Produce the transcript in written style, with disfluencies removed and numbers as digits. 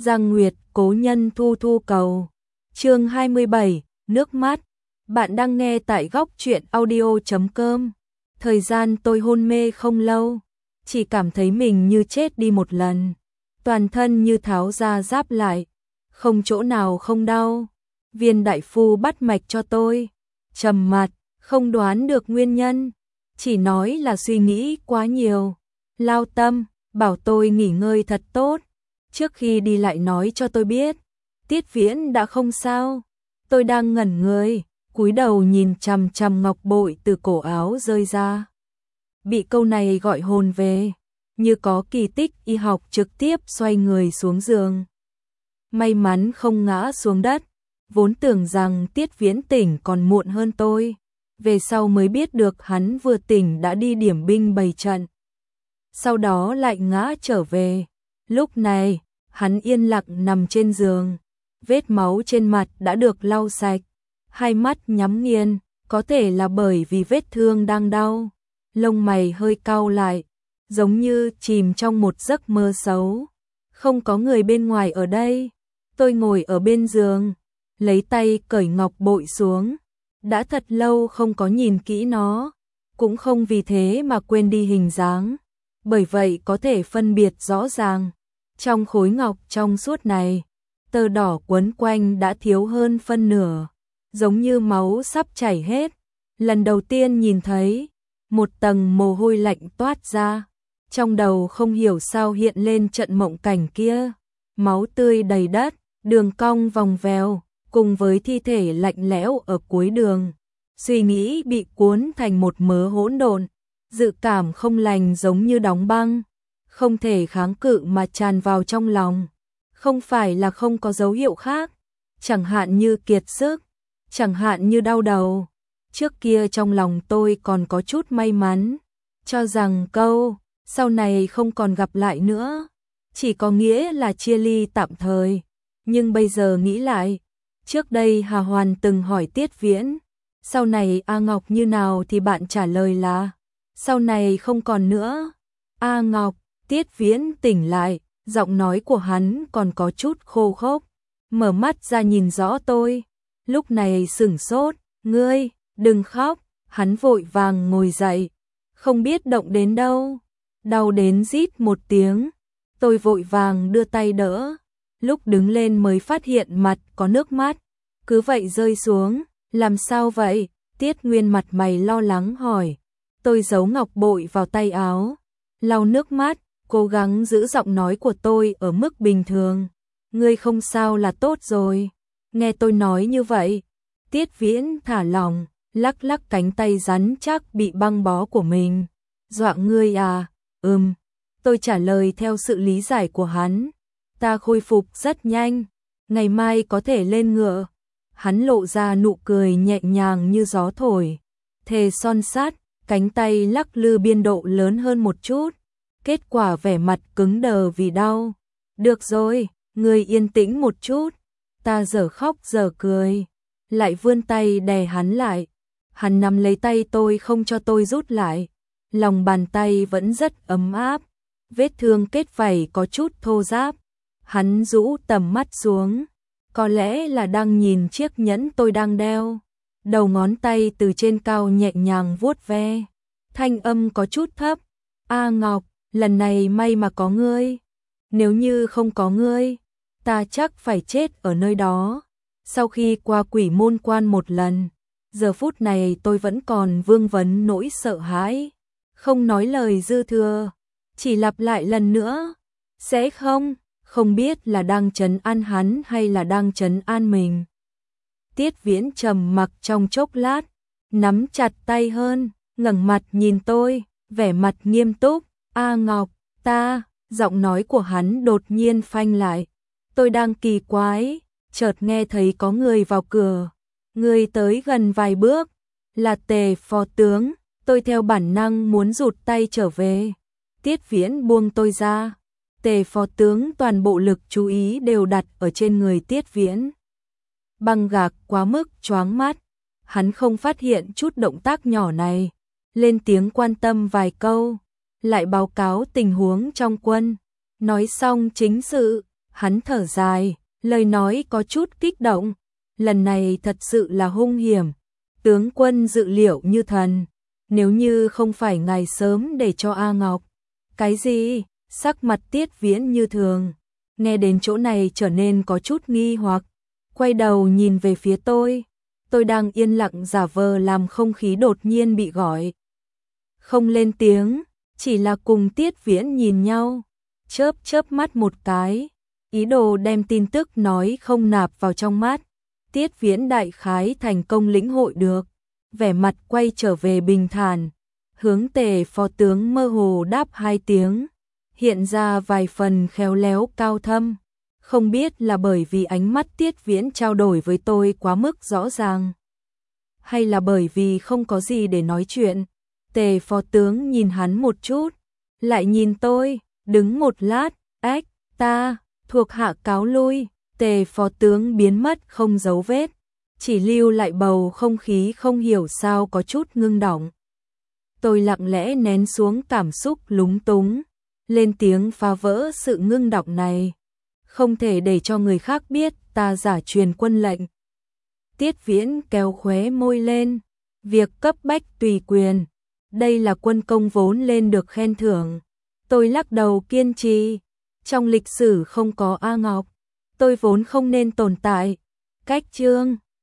Giang Nguyệt, cố nhân thu thu cầu. Chương 27, nước mắt. Bạn đang nghe tại góc truyện audio.com. Thời gian tôi hôn mê không lâu, chỉ cảm thấy mình như chết đi một lần. Toàn thân như tháo ra giáp lại, không chỗ nào không đau. Viên đại phu bắt mạch cho tôi, trầm mặt, không đoán được nguyên nhân, chỉ nói là suy nghĩ quá nhiều. Lao tâm, bảo tôi nghỉ ngơi thật tốt. Trước khi đi lại nói cho tôi biết, Tiết Viễn đã không sao. Tôi đang ngẩn người, cúi đầu nhìn chằm chằm ngọc bội từ cổ áo rơi ra. Bị câu này gọi hồn về, như có kỳ tích y học trực tiếp xoay người xuống giường. May mắn không ngã xuống đất, vốn tưởng rằng Tiết Viễn tỉnh còn muộn hơn tôi. Về sau mới biết được hắn vừa tỉnh đã đi điểm binh bày trận. Sau đó lại ngã trở về. Lúc này, hắn yên lặng nằm trên giường. Vết máu trên mặt đã được lau sạch. Hai mắt nhắm nghiền, có thể là bởi vì vết thương đang đau. Lông mày hơi cau lại, giống như chìm trong một giấc mơ xấu. Không có người bên ngoài ở đây. Tôi ngồi ở bên giường, lấy tay cởi ngọc bội xuống. Đã thật lâu không có nhìn kỹ nó, cũng không vì thế mà quên đi hình dáng. Bởi vậy có thể phân biệt rõ ràng, trong khối ngọc trong suốt này, tơ đỏ quấn quanh đã thiếu hơn phân nửa, giống như máu sắp chảy hết. Lần đầu tiên nhìn thấy, một tầng mồ hôi lạnh toát ra, trong đầu không hiểu sao hiện lên trận mộng cảnh kia, máu tươi đầy đất, đường cong vòng vèo, cùng với thi thể lạnh lẽo ở cuối đường. Suy nghĩ bị cuốn thành một mớ hỗn độn, dự cảm không lành giống như đóng băng, không thể kháng cự mà tràn vào trong lòng. Không phải là không có dấu hiệu khác, chẳng hạn như kiệt sức, chẳng hạn như đau đầu. Trước kia trong lòng tôi còn có chút may mắn, cho rằng câu sau này không còn gặp lại nữa chỉ có nghĩa là chia ly tạm thời. Nhưng bây giờ nghĩ lại, trước đây Hà Hoàn từng hỏi Tiết Viễn, sau này A Ngọc như nào thì bạn trả lời là, sau này không còn nữa. A Ngọc, Tiết Viễn tỉnh lại, giọng nói của hắn còn có chút khô khốc, mở mắt ra nhìn rõ tôi, lúc này sửng sốt, ngươi, đừng khóc, hắn vội vàng ngồi dậy, không biết động đến đâu, đau đến rít một tiếng, tôi vội vàng đưa tay đỡ. Lúc đứng lên mới phát hiện mặt có nước mắt, cứ vậy rơi xuống. Làm sao vậy? Tiết Nguyên mặt mày lo lắng hỏi. Tôi giấu ngọc bội vào tay áo, lau nước mắt, cố gắng giữ giọng nói của tôi ở mức bình thường. Ngươi không sao là tốt rồi. Nghe tôi nói như vậy, Tiết Viễn thả lỏng, lắc lắc cánh tay rắn chắc bị băng bó của mình. Dọa ngươi à? Tôi trả lời theo sự lý giải của hắn. Ta khôi phục rất nhanh, ngày mai có thể lên ngựa. Hắn lộ ra nụ cười nhẹ nhàng như gió thổi, thề son sắt, cánh tay lắc lư biên độ lớn hơn một chút. Kết quả vẻ mặt cứng đờ vì đau. Được rồi, ngươi yên tĩnh một chút. Ta dở khóc dở cười, lại vươn tay đè hắn lại. Hắn nắm lấy tay tôi không cho tôi rút lại. Lòng bàn tay vẫn rất ấm áp, vết thương kết vảy có chút thô ráp. Hắn rũ tầm mắt xuống, có lẽ là đang nhìn chiếc nhẫn tôi đang đeo. Đầu ngón tay từ trên cao nhẹ nhàng vuốt ve, thanh âm có chút thấp. A Ngọc, lần này may mà có ngươi. Nếu như không có ngươi, ta chắc phải chết ở nơi đó. Sau khi qua quỷ môn quan một lần, giờ phút này tôi vẫn còn vương vấn nỗi sợ hãi. Không nói lời dư thừa, chỉ lặp lại lần nữa. Sẽ không biết là đang trấn an hắn hay là đang trấn an mình. Tiết Viễn trầm mặc trong chốc lát, nắm chặt tay hơn, ngẩng mặt nhìn tôi, vẻ mặt nghiêm túc. A Ngọc, ta, giọng nói của hắn đột nhiên phanh lại. Tôi đang kỳ quái, chợt nghe thấy có người vào cửa. Người tới gần vài bước, là Tề phó tướng. Tôi theo bản năng muốn rụt tay trở về. Tiết Viễn buông tôi ra. Tề phó tướng toàn bộ lực chú ý đều đặt ở trên người Tiết Viễn. Băng gạc quá mức choáng mắt, hắn không phát hiện chút động tác nhỏ này, lên tiếng quan tâm vài câu, lại báo cáo tình huống trong quân. Nói xong chính sự, Hắn thở dài, lời nói có chút kích động. Lần này thật sự là hung hiểm. Tướng quân dự liệu như thần. Nếu như không phải ngài sớm để cho A Ngọc. Cái gì? Sắc mặt Tiết Viễn như thường. Nghe đến chỗ này trở nên có chút nghi hoặc. Quay đầu nhìn về phía tôi. Tôi đang yên lặng giả vờ làm không khí đột nhiên bị gọi. Không lên tiếng, chỉ là cùng Tiết Viễn nhìn nhau. Chớp chớp mắt một cái. Ý đồ đem tin tức nói không nạp vào trong mắt. Tiết Viễn đại khái thành công lĩnh hội được. Vẻ mặt quay trở về bình thản. Hướng Tề phó tướng mơ hồ đáp 2 tiếng. Hiện ra vài phần khéo léo cao thâm. Không biết là bởi vì ánh mắt Tiết Viễn trao đổi với tôi quá mức rõ ràng. Hay là bởi vì không có gì để nói chuyện. Tề phó tướng nhìn hắn một chút. Lại nhìn tôi, đứng một lát. Ách, ta, thuộc hạ cáo lui. Tề phó tướng biến mất không dấu vết. Chỉ lưu lại bầu không khí không hiểu sao có chút ngưng đọng. Tôi lặng lẽ nén xuống cảm xúc lúng túng. Lên tiếng phá vỡ sự ngưng đọng này. Không thể để cho người khác biết ta giả truyền quân lệnh. Tiết Viễn kéo khóe môi lên. Việc cấp bách tùy quyền. Đây là quân công vốn lên được khen thưởng. Tôi lắc đầu kiên trì. Trong lịch sử không có A Ngọc. Tôi vốn không nên tồn tại. Cách chương